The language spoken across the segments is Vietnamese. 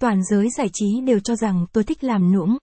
Toàn giới giải trí đều cho rằng tôi thích làm nũng.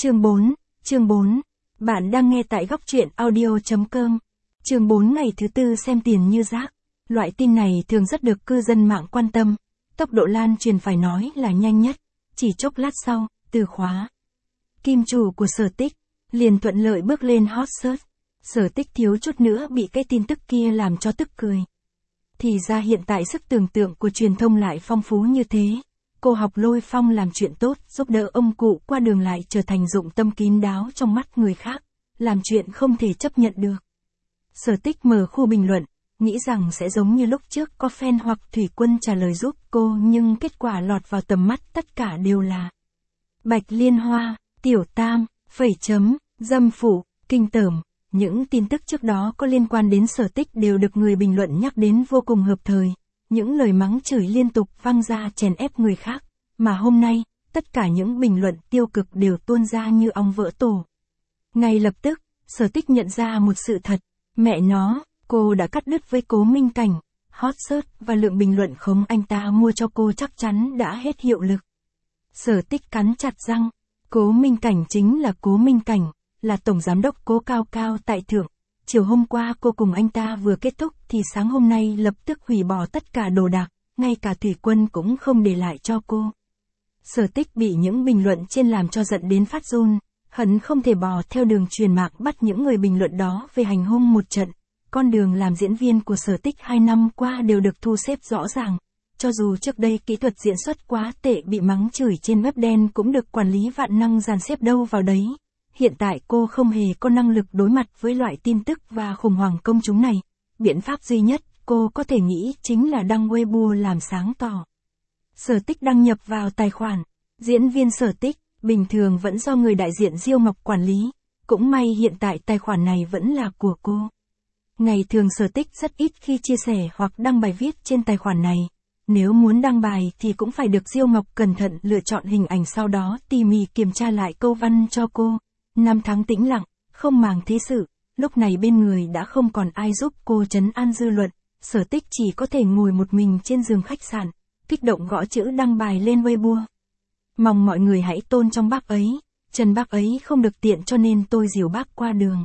Chương 4. Bạn đang nghe tại góc truyện audio.com. Chương 4 ngày thứ tư xem tiền như rác. Loại tin này thường rất được cư dân mạng quan tâm. Tốc độ lan truyền phải nói là nhanh nhất. Chỉ chốc lát sau, từ khóa kim chủ của Sở Tích liền thuận lợi bước lên hot search. Sở Tích thiếu chút nữa bị cái tin tức kia làm cho tức cười. Thì ra hiện tại sức tưởng tượng của truyền thông lại phong phú như thế. Cô học lôi phong làm chuyện tốt, giúp đỡ ông cụ qua đường lại trở thành dụng tâm kín đáo trong mắt người khác, làm chuyện không thể chấp nhận được. Sở Tích mở khu bình luận, nghĩ rằng sẽ giống như lúc trước có fan hoặc thủy quân trả lời giúp cô, nhưng kết quả lọt vào tầm mắt tất cả đều là Bạch Liên Hoa, Tiểu Tam, phẩy chấm, dâm phụ, kinh tởm. Những tin tức trước đó có liên quan đến Sở Tích đều được người bình luận nhắc đến vô cùng hợp thời. Những lời mắng chửi liên tục vang ra chèn ép người khác, mà hôm nay, tất cả những bình luận tiêu cực đều tuôn ra như ong vỡ tổ. Ngay lập tức, Sở Tích nhận ra một sự thật, mẹ nó, cô đã cắt đứt với Cố Minh Cảnh, hot search và lượng bình luận khống anh ta mua cho cô chắc chắn đã hết hiệu lực. Sở Tích cắn chặt răng, Cố Minh Cảnh chính là Cố Minh Cảnh, là tổng giám đốc Cố Cao Cao tại Thượng. Chiều hôm qua cô cùng anh ta vừa kết thúc thì sáng hôm nay lập tức hủy bỏ tất cả đồ đạc, ngay cả thủy quân cũng không để lại cho cô. Sở Tích bị những bình luận trên làm cho giận đến phát run, hận không thể bò theo đường truyền mạng bắt những người bình luận đó về hành hung một trận. Con đường làm diễn viên của Sở Tích 2 năm qua đều được thu xếp rõ ràng. Cho dù trước đây kỹ thuật diễn xuất quá tệ bị mắng chửi trên web đen cũng được quản lý vạn năng dàn xếp đâu vào đấy. Hiện tại cô không hề có năng lực đối mặt với loại tin tức và khủng hoảng công chúng này. Biện pháp duy nhất cô có thể nghĩ chính là đăng Weibo làm sáng tỏ. Sở Tích đăng nhập vào tài khoản. Diễn viên Sở Tích, bình thường vẫn do người đại diện Diêu Ngọc quản lý. Cũng may hiện tại tài khoản này vẫn là của cô. Ngày thường Sở Tích rất ít khi chia sẻ hoặc đăng bài viết trên tài khoản này. Nếu muốn đăng bài thì cũng phải được Diêu Ngọc cẩn thận lựa chọn hình ảnh, sau đó tỉ mỉ kiểm tra lại câu văn cho cô. 5 tháng tĩnh lặng, không màng thế sự, lúc này bên người đã không còn ai giúp cô trấn an dư luận. Sở Tích chỉ có thể ngồi một mình trên giường khách sạn, kích động gõ chữ đăng bài lên Weibo. Mong mọi người hãy tôn trọng bác ấy, chân bác ấy không được tiện cho nên tôi dìu bác qua đường.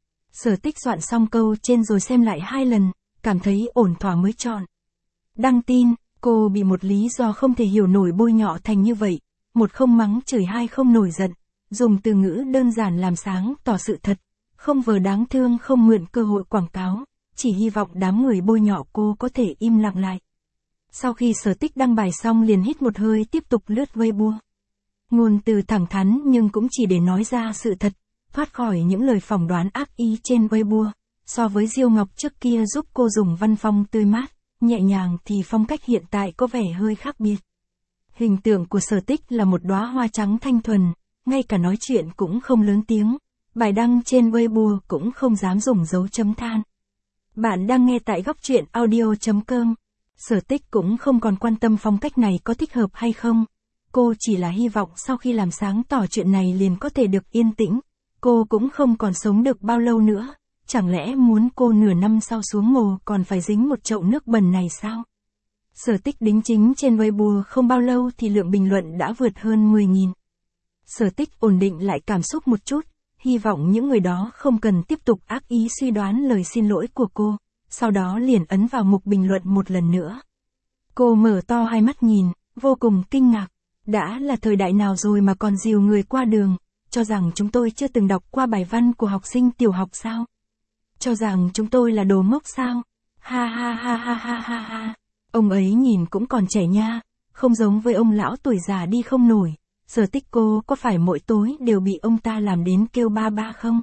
Sở Tích soạn xong câu trên rồi xem lại 2 lần, cảm thấy ổn thỏa mới chọn đăng tin. Cô bị một lý do không thể hiểu nổi bôi nhọ thành như vậy, một không mắng chửi, hai không nổi giận, dùng từ ngữ đơn giản làm sáng tỏ sự thật, không vờ đáng thương, không mượn cơ hội quảng cáo, chỉ hy vọng đám người bôi nhọ cô có thể im lặng lại. Sau khi Sở Tích đăng bài xong liền hít một hơi tiếp tục lướt Weibo. Ngôn từ thẳng thắn nhưng cũng chỉ để nói ra sự thật, thoát khỏi những lời phỏng đoán ác ý trên Weibo. So với Diêu Ngọc trước kia giúp cô dùng văn phong tươi mát, nhẹ nhàng thì phong cách hiện tại có vẻ hơi khác biệt. Hình tượng của Sở Tích là một đóa hoa trắng thanh thuần, ngay cả nói chuyện cũng không lớn tiếng. Bài đăng trên Weibo cũng không dám dùng dấu chấm than. Bạn đang nghe tại góc truyện audio.com. Sở Tích cũng không còn quan tâm phong cách này có thích hợp hay không. Cô chỉ là hy vọng sau khi làm sáng tỏ chuyện này liền có thể được yên tĩnh. Cô cũng không còn sống được bao lâu nữa. Chẳng lẽ muốn cô nửa năm sau xuống mồ còn phải dính một chậu nước bẩn này sao? Sở Tích đính chính trên Weibo không bao lâu thì lượng bình luận đã vượt hơn 10.000. Sở Tích ổn định lại cảm xúc một chút, hy vọng những người đó không cần tiếp tục ác ý suy đoán lời xin lỗi của cô, sau đó liền ấn vào mục bình luận một lần nữa. Cô mở to hai mắt nhìn, vô cùng kinh ngạc, đã là thời đại nào rồi mà còn dìu người qua đường, cho rằng chúng tôi chưa từng đọc qua bài văn của học sinh tiểu học sao? Cho rằng chúng tôi là đồ ngốc sao? Ha ha ha ha ha ha ha. Ông ấy nhìn cũng còn trẻ nha, không giống với ông lão tuổi già đi không nổi. Sở Tích cô có phải mỗi tối đều bị ông ta làm đến kêu ba ba không?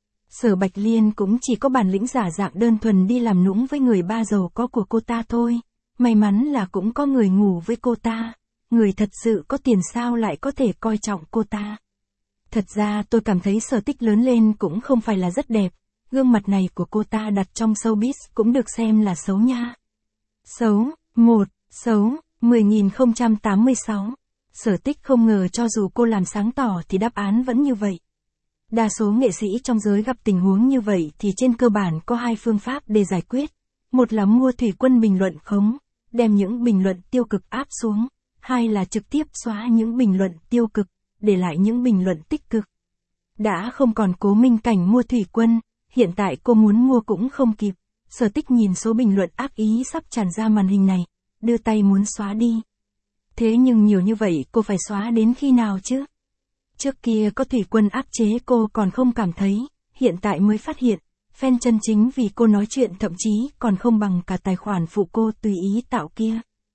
Sở Bạch Liên cũng chỉ có bản lĩnh giả dạng đơn thuần đi làm nũng với người ba giàu có của cô ta thôi. May mắn là cũng có người ngủ với cô ta. Người thật sự có tiền sao lại có thể coi trọng cô ta? Thật ra tôi cảm thấy Sở Tích lớn lên cũng không phải là rất đẹp. Gương mặt này của cô ta đặt trong showbiz cũng được xem là xấu nha. Xấu, 1, xấu, 10.086. Sở Tích không ngờ cho dù cô làm sáng tỏ thì đáp án vẫn như vậy. Đa số nghệ sĩ trong giới gặp tình huống như vậy thì trên cơ bản có 2 phương pháp để giải quyết. Một là mua thủy quân bình luận khống, đem những bình luận tiêu cực áp xuống. hai là trực tiếp xóa những bình luận tiêu cực, để lại những bình luận tích cực. Đã không còn Cố Minh Cảnh mua thủy quân, hiện tại cô muốn mua cũng không kịp. Sở Tích nhìn số bình luận ác ý sắp tràn ra màn hình này, đưa tay muốn xóa đi. Thế nhưng nhiều như vậy cô phải xóa đến khi nào chứ? Trước kia có thủy quân áp chế cô còn không cảm thấy, hiện tại mới phát hiện, fan chân chính vì cô nói chuyện thậm chí còn không bằng cả tài khoản phụ cô tùy ý tạo kia.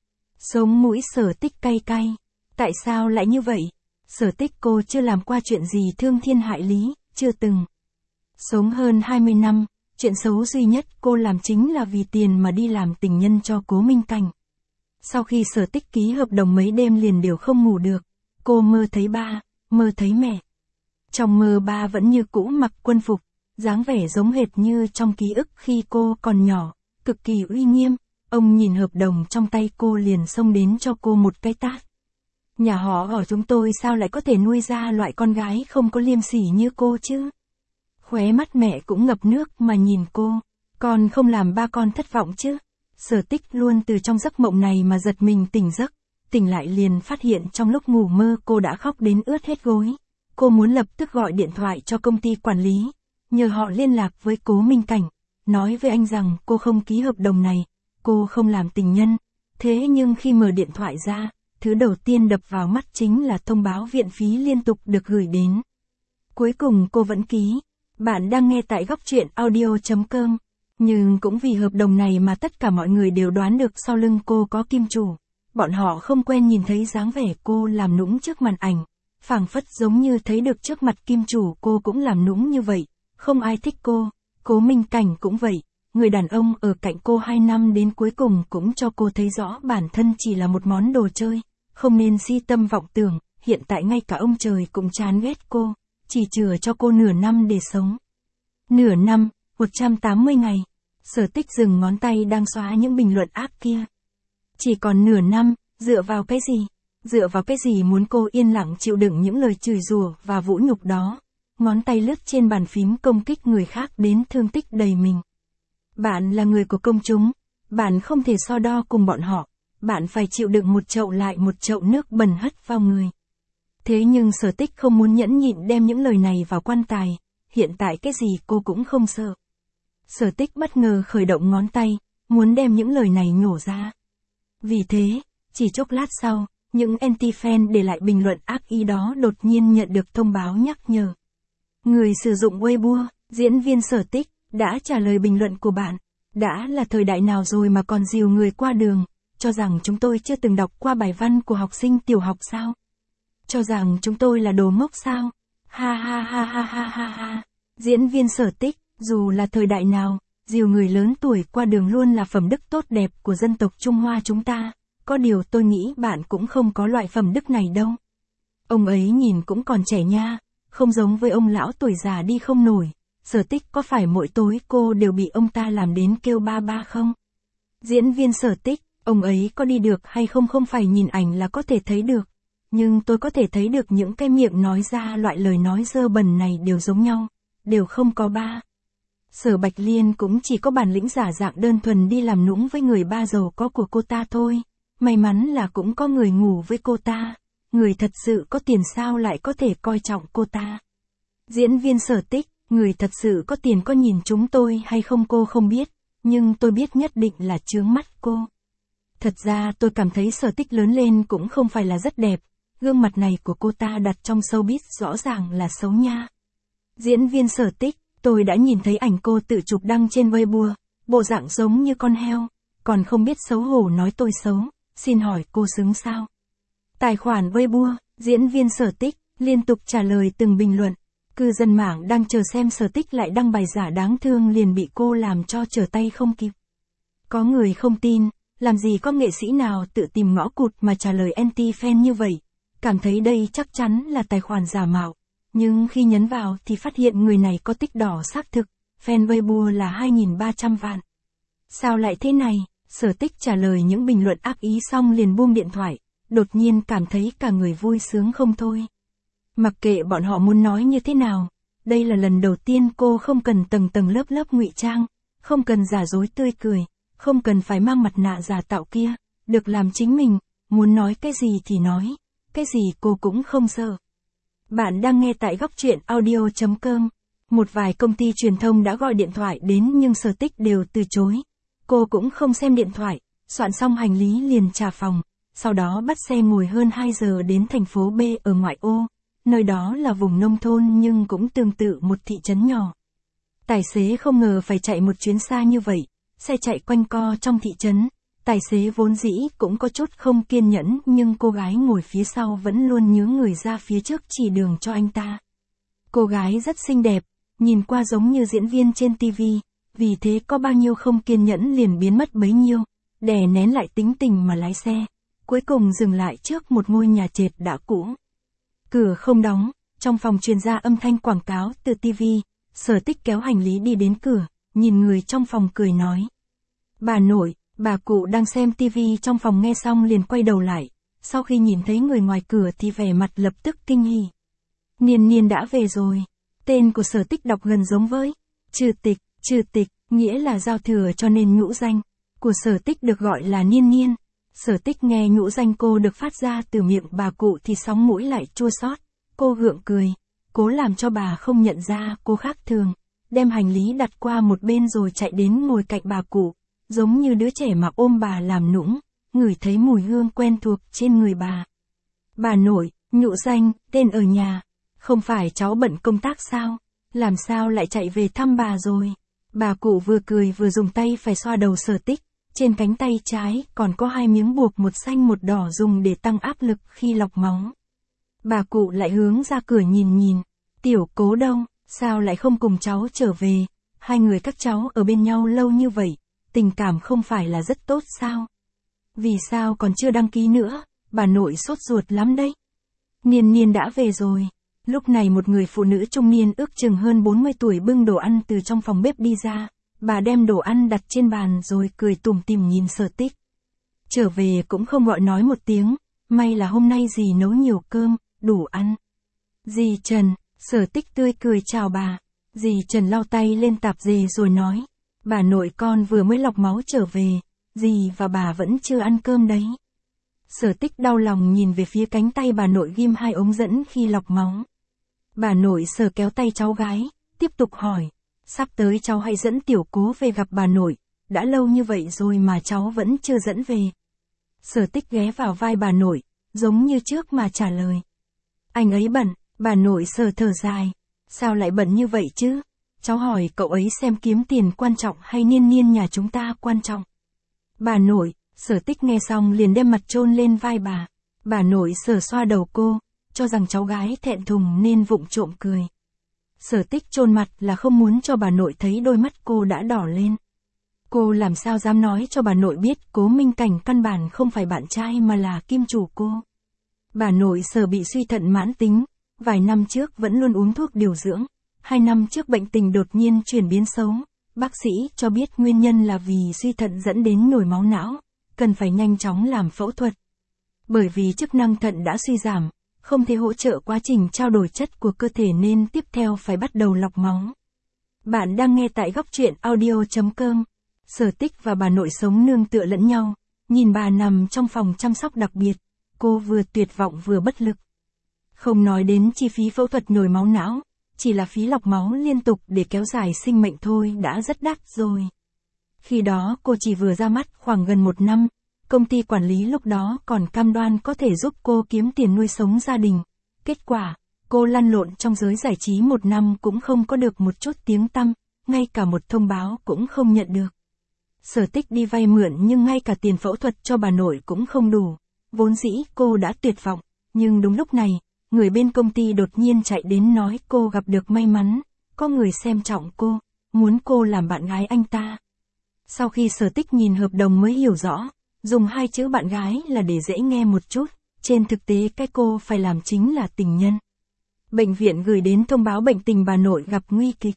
Sống mũi Sở Tích cay cay. Tại sao lại như vậy? Sở Tích cô chưa làm qua chuyện gì thương thiên hại lý, chưa từng. Sống hơn 20 năm, chuyện xấu duy nhất cô làm chính là vì tiền mà đi làm tình nhân cho Cố Minh Cảnh. Sau khi Sở Tích ký hợp đồng mấy đêm liền đều không ngủ được, cô mơ thấy ba, mơ thấy mẹ. Trong mơ ba vẫn như cũ mặc quân phục, dáng vẻ giống hệt như trong ký ức khi cô còn nhỏ, cực kỳ uy nghiêm. Ông nhìn hợp đồng trong tay cô liền xông đến cho cô một cái tát. Nhà họ ở chúng tôi sao lại có thể nuôi ra loại con gái không có liêm sỉ như cô chứ? Khóe mắt mẹ cũng ngập nước mà nhìn cô, con không làm ba con thất vọng chứ? Sở Tích luôn từ trong giấc mộng này mà giật mình tỉnh giấc, tỉnh lại liền phát hiện trong lúc ngủ mơ cô đã khóc đến ướt hết gối. Cô muốn lập tức gọi điện thoại cho công ty quản lý, nhờ họ liên lạc với Cố Minh Cảnh, nói với anh rằng cô không ký hợp đồng này, cô không làm tình nhân. Thế nhưng khi mở điện thoại ra, thứ đầu tiên đập vào mắt chính là thông báo viện phí liên tục được gửi đến. Cuối cùng cô vẫn ký. Bạn đang nghe tại góc truyện audio.com. Nhưng cũng vì hợp đồng này mà tất cả mọi người đều đoán được sau lưng cô có kim chủ. Bọn họ không quen nhìn thấy dáng vẻ cô làm nũng trước màn ảnh. Phảng phất giống như thấy được trước mặt kim chủ cô cũng làm nũng như vậy. Không ai thích cô. Cố Minh Cảnh cũng vậy. Người đàn ông ở cạnh cô 2 năm đến cuối cùng cũng cho cô thấy rõ bản thân chỉ là một món đồ chơi. Không nên si tâm vọng tưởng. Hiện tại ngay cả ông trời cũng chán ghét cô. Chỉ chừa cho cô nửa năm để sống. Nửa năm, 180 ngày. Sở Tích dừng ngón tay đang xóa những bình luận ác kia. Chỉ còn nửa năm, dựa vào cái gì? Dựa vào cái gì muốn cô yên lặng chịu đựng những lời chửi rủa và vũ nhục đó? Ngón tay lướt trên bàn phím công kích người khác đến thương tích đầy mình. Bạn là người của công chúng. Bạn không thể so đo cùng bọn họ. Bạn phải chịu đựng một chậu lại một chậu nước bẩn hất vào người. Thế nhưng Sở Tích không muốn nhẫn nhịn đem những lời này vào quan tài. Hiện tại cái gì cô cũng không sợ. Sở Tích bất ngờ khởi động ngón tay, muốn đem những lời này nhổ ra. Vì thế, chỉ chốc lát sau, những anti-fan để lại bình luận ác ý đó đột nhiên nhận được thông báo nhắc nhở. Người sử dụng Weibo, diễn viên Sở Tích, đã trả lời bình luận của bạn. Đã là thời đại nào rồi mà còn dìu người qua đường, cho rằng chúng tôi chưa từng đọc qua bài văn của học sinh tiểu học sao? Cho rằng chúng tôi là đồ ngốc sao? Ha ha ha ha ha ha ha. Diễn viên Sở Tích, dù là thời đại nào, dìu người lớn tuổi qua đường luôn là phẩm đức tốt đẹp của dân tộc Trung Hoa chúng ta. Có điều tôi nghĩ bạn cũng không có loại phẩm đức này đâu. Ông ấy nhìn cũng còn trẻ nha, không giống với ông lão tuổi già đi không nổi. Sở Tích có phải mỗi tối cô đều bị ông ta làm đến kêu ba ba không? Diễn viên Sở Tích, ông ấy có đi được hay không không phải nhìn ảnh là có thể thấy được. Nhưng tôi có thể thấy được những cái miệng nói ra loại lời nói dơ bẩn này đều giống nhau, đều không có ba. Sở Bạch Liên cũng chỉ có bản lĩnh giả dạng đơn thuần đi làm nũng với người ba giàu có của cô ta thôi. May mắn là cũng có người ngủ với cô ta. Người thật sự có tiền sao lại có thể coi trọng cô ta. Diễn viên Sở Tích, người thật sự có tiền có nhìn chúng tôi hay không cô không biết, nhưng tôi biết nhất định là chướng mắt cô. Thật ra tôi cảm thấy Sở Tích lớn lên cũng không phải là rất đẹp. Gương mặt này của cô ta đặt trong showbiz rõ ràng là xấu nha. Diễn viên Sở Tích, tôi đã nhìn thấy ảnh cô tự chụp đăng trên Weibo, bộ dạng giống như con heo, còn không biết xấu hổ nói tôi xấu, xin hỏi cô xứng sao? Tài khoản Weibo, diễn viên Sở Tích, liên tục trả lời từng bình luận. Cư dân mạng đang chờ xem Sở Tích lại đăng bài giả đáng thương liền bị cô làm cho trở tay không kịp. Có người không tin, làm gì có nghệ sĩ nào tự tìm ngõ cụt mà trả lời anti-fan như vậy, cảm thấy đây chắc chắn là tài khoản giả mạo. Nhưng khi nhấn vào thì phát hiện người này có tích đỏ xác thực, fan Weibo là 2.300 vạn. Sao lại thế này? Sở Tích trả lời những bình luận ác ý xong liền buông điện thoại, đột nhiên cảm thấy cả người vui sướng không thôi. Mặc kệ bọn họ muốn nói như thế nào, đây là lần đầu tiên cô không cần tầng tầng lớp lớp ngụy trang, không cần giả dối tươi cười, không cần phải mang mặt nạ giả tạo kia, được làm chính mình, muốn nói cái gì thì nói, cái gì cô cũng không sợ. Bạn đang nghe tại góc truyện audio.com. Một vài công ty truyền thông đã gọi điện thoại đến nhưng Sở Tích đều từ chối. Cô cũng không xem điện thoại, soạn xong hành lý liền trả phòng, sau đó bắt xe ngồi hơn 2 giờ đến thành phố B ở ngoại ô. Nơi đó là vùng nông thôn nhưng cũng tương tự một thị trấn nhỏ. Tài xế không ngờ phải chạy một chuyến xa như vậy, xe chạy quanh co trong thị trấn. Tài xế vốn dĩ cũng có chút không kiên nhẫn nhưng cô gái ngồi phía sau vẫn luôn nhớ người ra phía trước chỉ đường cho anh ta. Cô gái rất xinh đẹp, nhìn qua giống như diễn viên trên TV, vì thế có bao nhiêu không kiên nhẫn liền biến mất bấy nhiêu, đè nén lại tính tình mà lái xe, cuối cùng dừng lại trước một ngôi nhà trệt đã cũ. Cửa không đóng, trong phòng truyền ra âm thanh quảng cáo từ TV, Sở Tích kéo hành lý đi đến cửa, nhìn người trong phòng cười nói. Bà nội, bà cụ đang xem TV trong phòng nghe xong liền quay đầu lại, sau khi nhìn thấy người ngoài cửa thì vẻ mặt lập tức kinh hỉ. Niên Niên đã về rồi. Tên của Sở Tích đọc gần giống với Trừ Tịch, nghĩa là giao thừa cho nên nhũ danh của Sở Tích được gọi là Niên Niên. Sở Tích nghe nhũ danh cô được phát ra từ miệng bà cụ thì sóng mũi lại chua xót. Cô gượng cười, cố làm cho bà không nhận ra cô khác thường, đem hành lý đặt qua một bên rồi chạy đến ngồi cạnh bà cụ, giống như đứa trẻ mà ôm bà làm nũng, ngửi thấy mùi hương quen thuộc trên người bà. Bà nội, nhũ danh, tên ở nhà, không phải cháu bận công tác sao, làm sao lại chạy về thăm bà rồi. Bà cụ vừa cười vừa dùng tay phải xoa đầu Sở Tích, trên cánh tay trái còn có 2 miếng buộc một xanh một đỏ dùng để tăng áp lực khi lọc máu. Bà cụ lại hướng ra cửa nhìn, Tiểu Cố đâu, sao lại không cùng cháu trở về, hai người các cháu ở bên nhau lâu như vậy, tình cảm không phải là rất tốt sao? Vì sao còn chưa đăng ký nữa, bà nội sốt ruột lắm đấy. Niên Niên đã về rồi. Lúc này một người phụ nữ trung niên ước chừng hơn 40 tuổi bưng đồ ăn từ trong phòng bếp đi ra, bà đem đồ ăn đặt trên bàn rồi cười tủm tỉm nhìn Sở Tích. Trở về cũng không gọi nói một tiếng, may là hôm nay dì nấu nhiều cơm, đủ ăn. Dì Trần, Sở Tích tươi cười chào bà, dì Trần lau tay lên tạp dề rồi nói, bà nội con vừa mới lọc máu trở về, dì và bà vẫn chưa ăn cơm đấy. Sở Tích đau lòng nhìn về phía cánh tay bà nội ghim 2 ống dẫn khi lọc máu. Bà nội sờ kéo tay cháu gái, tiếp tục hỏi, sắp tới cháu hãy dẫn Tiểu Cố về gặp bà nội, đã lâu như vậy rồi mà cháu vẫn chưa dẫn về. Sở Tích ghé vào vai bà nội, giống như trước mà trả lời. Anh ấy bận, bà nội sờ thở dài, sao lại bận như vậy chứ? Cháu hỏi cậu ấy xem kiếm tiền quan trọng hay Niên Niên nhà chúng ta quan trọng. Bà nội, Sở Tích nghe xong liền đem mặt chôn lên vai bà. Bà nội sờ xoa đầu cô, cho rằng cháu gái thẹn thùng nên vụng trộm cười. Sở Tích chôn mặt là không muốn cho bà nội thấy đôi mắt cô đã đỏ lên. Cô làm sao dám nói cho bà nội biết Cố Minh Cảnh căn bản không phải bạn trai mà là kim chủ cô. Bà nội Sở bị suy thận mãn tính, vài năm trước vẫn luôn uống thuốc điều dưỡng, 2 năm trước bệnh tình đột nhiên chuyển biến xấu, bác sĩ cho biết nguyên nhân là vì suy thận dẫn đến nhồi máu não, cần phải nhanh chóng làm phẫu thuật. Bởi vì chức năng thận đã suy giảm, không thể hỗ trợ quá trình trao đổi chất của cơ thể nên tiếp theo phải bắt đầu lọc máu. Bạn đang nghe tại góc truyện audio.com. Sở Tích và bà nội sống nương tựa lẫn nhau, nhìn bà nằm trong phòng chăm sóc đặc biệt, cô vừa tuyệt vọng vừa bất lực. Không nói đến chi phí phẫu thuật nhồi máu não, chỉ là phí lọc máu liên tục để kéo dài sinh mệnh thôi đã rất đắt rồi. Khi đó cô chỉ vừa ra mắt khoảng gần 1 năm, công ty quản lý lúc đó còn cam đoan có thể giúp cô kiếm tiền nuôi sống gia đình. Kết quả, cô lăn lộn trong giới giải trí 1 năm cũng không có được một chút tiếng tăm, ngay cả một thông báo cũng không nhận được. Sở Tích đi vay mượn nhưng ngay cả tiền phẫu thuật cho bà nội cũng không đủ. Vốn dĩ cô đã tuyệt vọng, nhưng đúng lúc này, người bên công ty đột nhiên chạy đến nói cô gặp được may mắn, có người xem trọng cô, muốn cô làm bạn gái anh ta. Sau khi Sở Tích nhìn hợp đồng mới hiểu rõ, dùng 2 chữ bạn gái là để dễ nghe một chút, trên thực tế cái cô phải làm chính là tình nhân. Bệnh viện gửi đến thông báo bệnh tình bà nội gặp nguy kịch.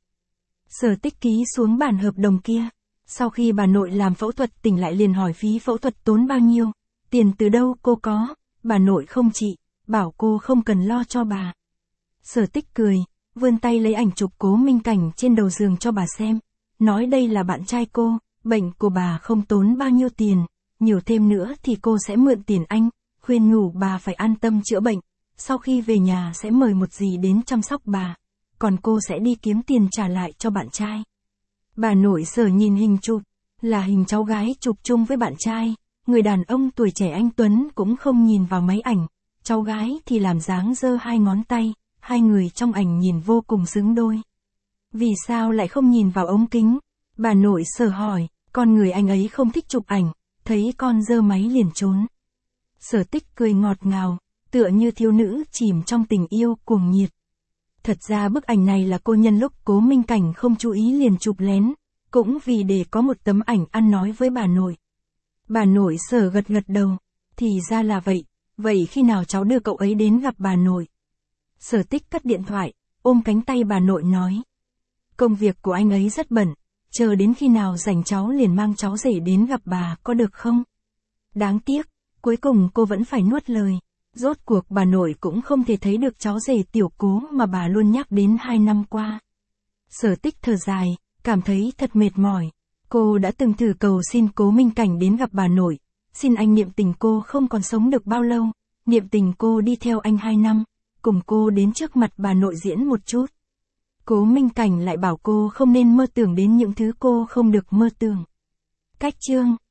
Sở Tích ký xuống bản hợp đồng kia. Sau khi bà nội làm phẫu thuật tỉnh lại liền hỏi phí phẫu thuật tốn bao nhiêu, tiền từ đâu cô có, bà nội không trị, bảo cô không cần lo cho bà. Sở Tích cười, vươn tay lấy ảnh chụp Cố Minh Cảnh trên đầu giường cho bà xem, nói đây là bạn trai cô, bệnh của bà không tốn bao nhiêu tiền, nhiều thêm nữa thì cô sẽ mượn tiền anh, khuyên nhủ bà phải an tâm chữa bệnh, sau khi về nhà sẽ mời một dì đến chăm sóc bà, còn cô sẽ đi kiếm tiền trả lại cho bạn trai. Bà nội Sở nhìn hình chụp, là hình cháu gái chụp chung với bạn trai, người đàn ông tuổi trẻ anh tuấn cũng không nhìn vào máy ảnh, cháu gái thì làm dáng giơ hai ngón tay, hai người trong ảnh nhìn vô cùng xứng đôi. Vì sao lại không nhìn vào ống kính? Bà nội Sở hỏi, con người anh ấy không thích chụp ảnh, thấy con giơ máy liền trốn. Sở Tích cười ngọt ngào, tựa như thiếu nữ chìm trong tình yêu cuồng nhiệt. Thật ra bức ảnh này là cô nhân lúc Cố Minh Cảnh không chú ý liền chụp lén, cũng vì để có một tấm ảnh ăn nói với bà nội. Bà nội Sở gật gật đầu, thì ra là vậy, vậy khi nào cháu đưa cậu ấy đến gặp bà nội? Sở Tích cất điện thoại, ôm cánh tay bà nội nói. Công việc của anh ấy rất bận, chờ đến khi nào rảnh cháu liền mang cháu rể đến gặp bà có được không? Đáng tiếc, cuối cùng cô vẫn phải nuốt lời. Rốt cuộc bà nội cũng không thể thấy được cháu rể Tiểu Cố mà bà luôn nhắc đến 2 năm qua. Sở Tích thở dài, cảm thấy thật mệt mỏi. Cô đã từng thử cầu xin Cố Minh Cảnh đến gặp bà nội, xin anh niệm tình cô không còn sống được bao lâu, niệm tình cô đi theo anh 2 năm, cùng cô đến trước mặt bà nội diễn một chút. Cố Minh Cảnh lại bảo cô không nên mơ tưởng đến những thứ cô không được mơ tưởng. Cách chương